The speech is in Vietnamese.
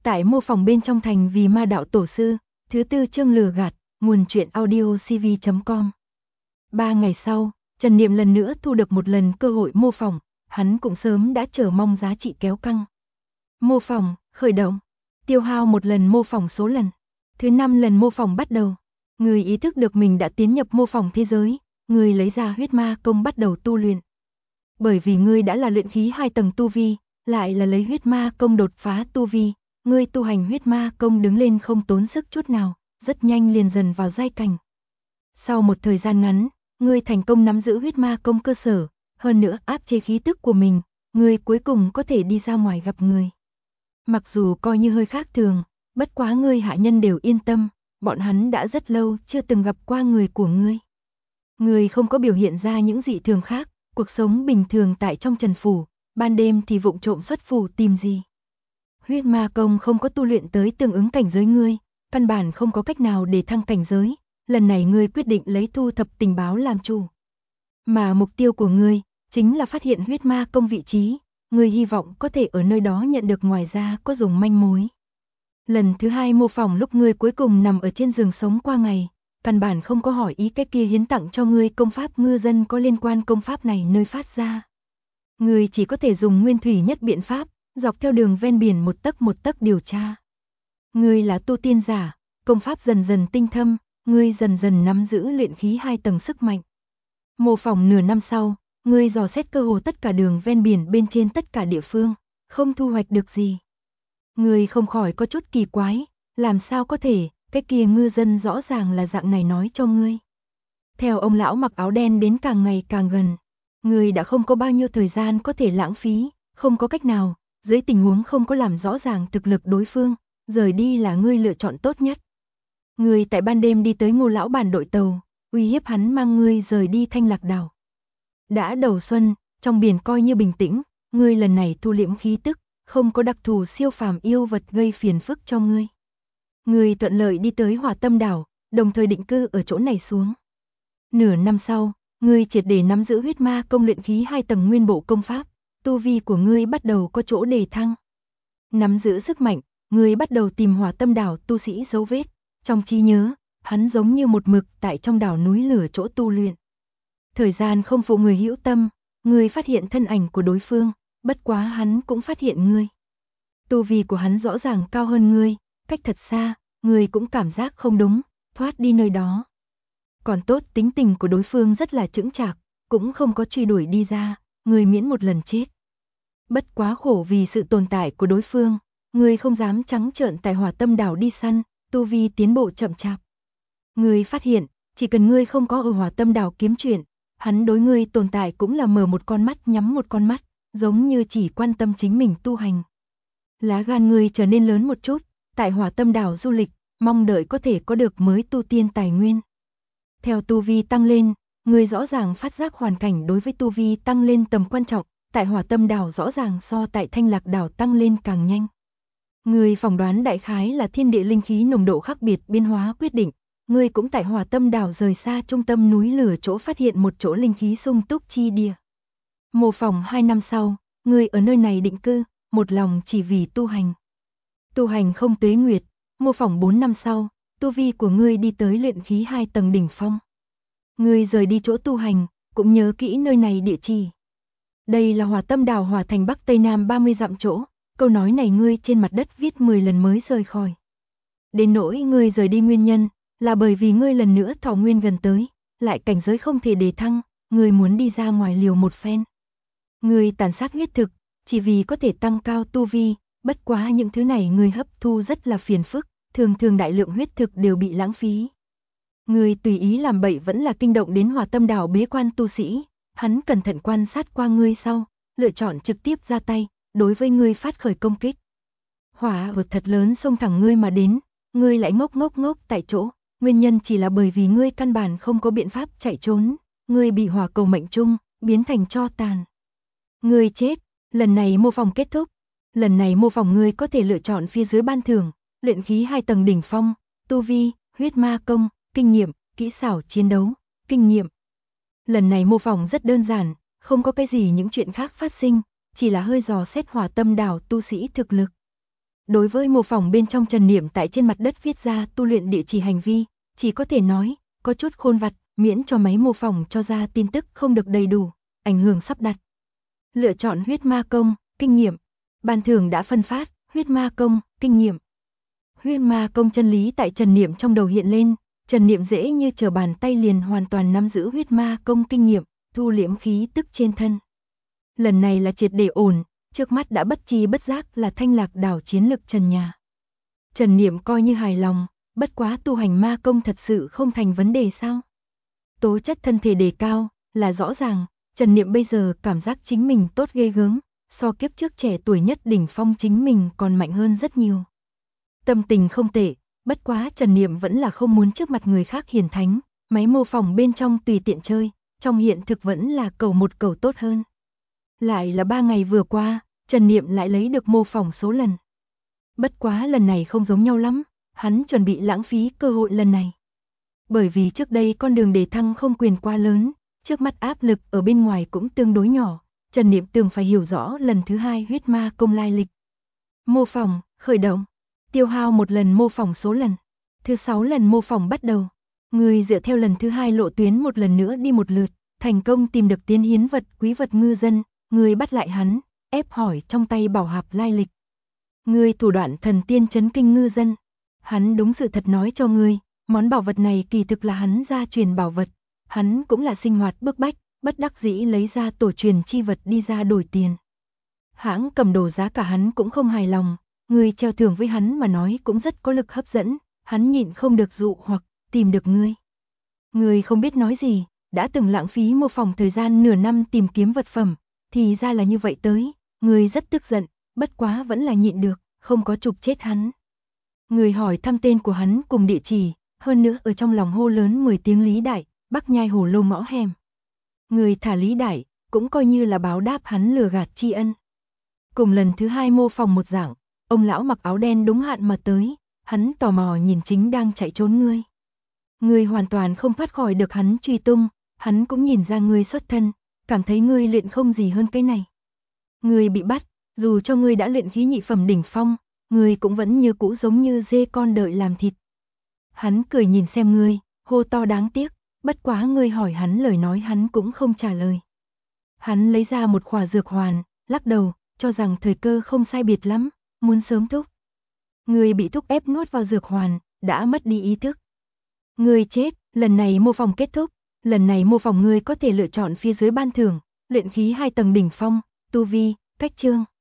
Tại mô phỏng bên trong thành vì ma đạo tổ sư, thứ 4 chương lừa gạt, nguồn truyện audio cv.com. 3 ngày sau, Trần Niệm lần nữa thu được một lần cơ hội mô phỏng, hắn cũng sớm đã chờ mong giá trị kéo căng. Mô phỏng, khởi động, tiêu hao một lần mô phỏng số lần. Thứ 5 lần mô phỏng bắt đầu, người ý thức được mình đã tiến nhập mô phỏng thế giới, người lấy ra huyết ma công bắt đầu tu luyện. Bởi vì ngươi đã là luyện khí 2 tầng tu vi, lại là lấy huyết ma công đột phá tu vi, ngươi tu hành huyết ma công đứng lên không tốn sức chút nào, rất nhanh liền dần vào giai cảnh. Sau một thời gian ngắn, ngươi thành công nắm giữ huyết ma công cơ sở, hơn nữa áp chế khí tức của mình, ngươi cuối cùng có thể đi ra ngoài gặp người. Mặc dù coi như hơi khác thường, bất quá ngươi hạ nhân đều yên tâm, bọn hắn đã rất lâu chưa từng gặp qua người của ngươi. Ngươi không có biểu hiện ra những dị thường khác, cuộc sống bình thường tại trong Trần phủ, ban đêm thì vụng trộm xuất phủ tìm gì. Huyết ma công không có tu luyện tới tương ứng cảnh giới ngươi, căn bản không có cách nào để thăng cảnh giới, lần này ngươi quyết định lấy thu thập tình báo làm chủ. Mà mục tiêu của ngươi chính là phát hiện huyết ma công vị trí, ngươi hy vọng có thể ở nơi đó nhận được ngoài ra có dùng manh mối. Lần thứ 2 mô phỏng lúc ngươi cuối cùng nằm ở trên giường sống qua ngày, căn bản không có hỏi ý cái kia hiến tặng cho ngươi công pháp ngư dân có liên quan công pháp này nơi phát ra. Ngươi chỉ có thể dùng nguyên thủy nhất biện pháp, dọc theo đường ven biển một tấc điều tra. Ngươi là tu tiên giả, công pháp dần dần tinh thâm, ngươi dần dần nắm giữ luyện khí 2 tầng sức mạnh. Mô phỏng nửa năm sau, ngươi dò xét cơ hồ tất cả đường ven biển bên trên tất cả địa phương, không thu hoạch được gì. Ngươi không khỏi có chút kỳ quái, làm sao có thể, cái kia ngư dân rõ ràng là dạng này nói cho ngươi. Theo ông lão mặc áo đen đến càng ngày càng gần, ngươi đã không có bao nhiêu thời gian có thể lãng phí, không có cách nào, dưới tình huống không có làm rõ ràng thực lực đối phương, rời đi là ngươi lựa chọn tốt nhất. Ngươi tại ban đêm đi tới Ngô lão bản đội tàu, uy hiếp hắn mang ngươi rời đi Thanh Lạc đảo. Đã đầu xuân, trong biển coi như bình tĩnh, ngươi lần này thu liễm khí tức, không có đặc thù siêu phàm yêu vật gây phiền phức cho ngươi. Ngươi thuận lợi đi tới Hỏa Tâm đảo, đồng thời định cư ở chỗ này xuống. Nửa năm sau, ngươi triệt để nắm giữ huyết ma công luyện khí 2 tầng nguyên bộ công pháp, tu vi của ngươi bắt đầu có chỗ đề thăng. Nắm giữ sức mạnh, ngươi bắt đầu tìm Hỏa Tâm đảo tu sĩ dấu vết, trong trí nhớ, hắn giống như một mực tại trong đảo núi lửa chỗ tu luyện. Thời gian không phụ người hữu tâm, ngươi phát hiện thân ảnh của đối phương, bất quá hắn cũng phát hiện ngươi. Tu vi của hắn rõ ràng cao hơn ngươi, cách thật xa, ngươi cũng cảm giác không đúng, thoát đi nơi đó. Còn tốt tính tình của đối phương rất là chững chạc, cũng không có truy đuổi đi ra, ngươi miễn một lần chết. Bất quá khổ vì sự tồn tại của đối phương, ngươi không dám trắng trợn tại Hỏa Tâm đảo đi săn, tu vi tiến bộ chậm chạp. Ngươi phát hiện, chỉ cần ngươi không có ở Hỏa Tâm đảo kiếm chuyện, hắn đối ngươi tồn tại cũng là mở một con mắt nhắm một con mắt, giống như chỉ quan tâm chính mình tu hành. Lá gan ngươi trở nên lớn một chút, tại Hỏa Tâm đảo du lịch, mong đợi có thể có được mới tu tiên tài nguyên. Theo tu vi tăng lên, ngươi rõ ràng phát giác hoàn cảnh đối với tu vi tăng lên tầm quan trọng, tại Hỏa Tâm đảo rõ ràng so tại Thanh Lạc đảo tăng lên càng nhanh. Ngươi phỏng đoán đại khái là thiên địa linh khí nồng độ khác biệt biên hóa quyết định, ngươi cũng tại Hỏa Tâm đảo rời xa trung tâm núi lửa chỗ phát hiện một chỗ linh khí sung túc chi địa. Mô phỏng 2 năm sau, ngươi ở nơi này định cư, một lòng chỉ vì tu hành. Tu hành không tuế nguyệt, mô phỏng 4 năm sau, tu vi của ngươi đi tới luyện khí 2 tầng đỉnh phong. Ngươi rời đi chỗ tu hành, cũng nhớ kỹ nơi này địa chỉ. Đây là Hỏa Tâm đảo Hỏa Thành Bắc Tây Nam 30 dặm chỗ, câu nói này ngươi trên mặt đất viết 10 lần mới rời khỏi. Đến nỗi ngươi rời đi nguyên nhân, là bởi vì ngươi lần nữa thọ nguyên gần tới, lại cảnh giới không thể đề thăng, ngươi muốn đi ra ngoài liều một phen. Ngươi tàn sát huyết thực, chỉ vì có thể tăng cao tu vi, bất quá những thứ này ngươi hấp thu rất là phiền phức, thường thường đại lượng huyết thực đều bị lãng phí. Ngươi tùy ý làm bậy vẫn là kinh động đến Hỏa Tâm đảo bế quan tu sĩ, hắn cẩn thận quan sát qua ngươi sau, lựa chọn trực tiếp ra tay, đối với ngươi phát khởi công kích. Hỏa vực thật lớn xông thẳng ngươi mà đến, ngươi lại ngốc tại chỗ, nguyên nhân chỉ là bởi vì ngươi căn bản không có biện pháp chạy trốn, ngươi bị hỏa cầu mệnh trung, biến thành tro tàn. Ngươi chết, lần này mô phỏng kết thúc, lần này mô phỏng ngươi có thể lựa chọn phía dưới ban thưởng, luyện khí 2 tầng đỉnh phong, tu vi, huyết ma công, kinh nghiệm, kỹ xảo chiến đấu, kinh nghiệm. Lần này mô phỏng rất đơn giản, không có cái gì những chuyện khác phát sinh, chỉ là hơi dò xét Hỏa Tâm đảo tu sĩ thực lực. Đối với mô phỏng bên trong Trần Niệm tại trên mặt đất viết ra tu luyện địa chỉ hành vi, chỉ có thể nói, có chút khôn vặt, miễn cho máy mô phỏng cho ra tin tức không được đầy đủ, ảnh hưởng sắp đặt. Lựa chọn huyết ma công, kinh nghiệm. Ban thưởng đã phân phát, huyết ma công, kinh nghiệm. Huyết ma công chân lý tại Trần Niệm trong đầu hiện lên, Trần Niệm dễ như trở bàn tay liền hoàn toàn nắm giữ huyết ma công kinh nghiệm, thu liễm khí tức trên thân. Lần này là triệt để ổn, trước mắt đã bất tri bất giác là Thanh Lạc đảo chiến lực Trần nhà. Trần Niệm coi như hài lòng, bất quá tu hành ma công thật sự không thành vấn đề sao? Tố chất thân thể đề cao, là rõ ràng, Trần Niệm bây giờ cảm giác chính mình tốt ghê gớm, so kiếp trước trẻ tuổi nhất đỉnh phong chính mình còn mạnh hơn rất nhiều. Tâm tình không tệ, bất quá Trần Niệm vẫn là không muốn trước mặt người khác hiển thánh, máy mô phỏng bên trong tùy tiện chơi, trong hiện thực vẫn là cầu một cầu tốt hơn. Lại là 3 ngày vừa qua, Trần Niệm lại lấy được mô phỏng số lần. Bất quá lần này không giống nhau lắm, hắn chuẩn bị lãng phí cơ hội lần này. Bởi vì trước đây con đường đề thăng không quyền quá lớn, trước mắt áp lực ở bên ngoài cũng tương đối nhỏ, Trần Niệm từng phải hiểu rõ lần thứ 2 huyết ma công lai lịch. Mô phỏng, khởi động, tiêu hao một lần mô phỏng số lần, thứ 6 lần mô phỏng bắt đầu. Người dựa theo lần thứ 2 lộ tuyến một lần nữa đi một lượt, thành công tìm được tiến hiến vật quý vật ngư dân, người bắt lại hắn, ép hỏi trong tay bảo hạp lai lịch. Người thủ đoạn thần tiên chấn kinh ngư dân, hắn đúng sự thật nói cho ngươi, món bảo vật này kỳ thực là hắn gia truyền bảo vật, hắn cũng là sinh hoạt bức bách, bất đắc dĩ lấy ra tổ truyền chi vật đi ra đổi tiền. Hãng cầm đồ giá cả hắn cũng không hài lòng, người treo thưởng với hắn mà nói cũng rất có lực hấp dẫn, hắn nhịn không được dụ hoặc tìm được ngươi. Ngươi không biết nói gì, đã từng lãng phí một phòng thời gian nửa năm tìm kiếm vật phẩm, thì ra là như vậy tới, ngươi rất tức giận, bất quá vẫn là nhịn được, không có chụp chết hắn. Người hỏi thăm tên của hắn cùng địa chỉ, hơn nữa ở trong lòng hô lớn 10 tiếng Lý Đại, Bắc Nhai Hồ Lô ngõ hẻm. Người thả Lý Đại, cũng coi như là báo đáp hắn lừa gạt tri ân. Cùng lần thứ 2 mô phỏng một dạng, ông lão mặc áo đen đúng hạn mà tới, hắn tò mò nhìn chính đang chạy trốn ngươi. Ngươi hoàn toàn không thoát khỏi được hắn truy tung, hắn cũng nhìn ra ngươi xuất thân, cảm thấy ngươi luyện không gì hơn cái này. Ngươi bị bắt, dù cho ngươi đã luyện khí nhị phẩm đỉnh phong, ngươi cũng vẫn như cũ giống như dê con đợi làm thịt. Hắn cười nhìn xem ngươi, hô to đáng tiếc, bất quá ngươi hỏi hắn lời nói hắn cũng không trả lời. Hắn lấy ra một khỏa dược hoàn, lắc đầu, cho rằng thời cơ không sai biệt lắm, muốn sớm thúc. Ngươi bị thúc ép nuốt vào dược hoàn, đã mất đi ý thức. Ngươi chết, lần này mô phỏng kết thúc, lần này mô phỏng ngươi có thể lựa chọn phía dưới ban thưởng, luyện khí 2 tầng đỉnh phong, tu vi, cách chương.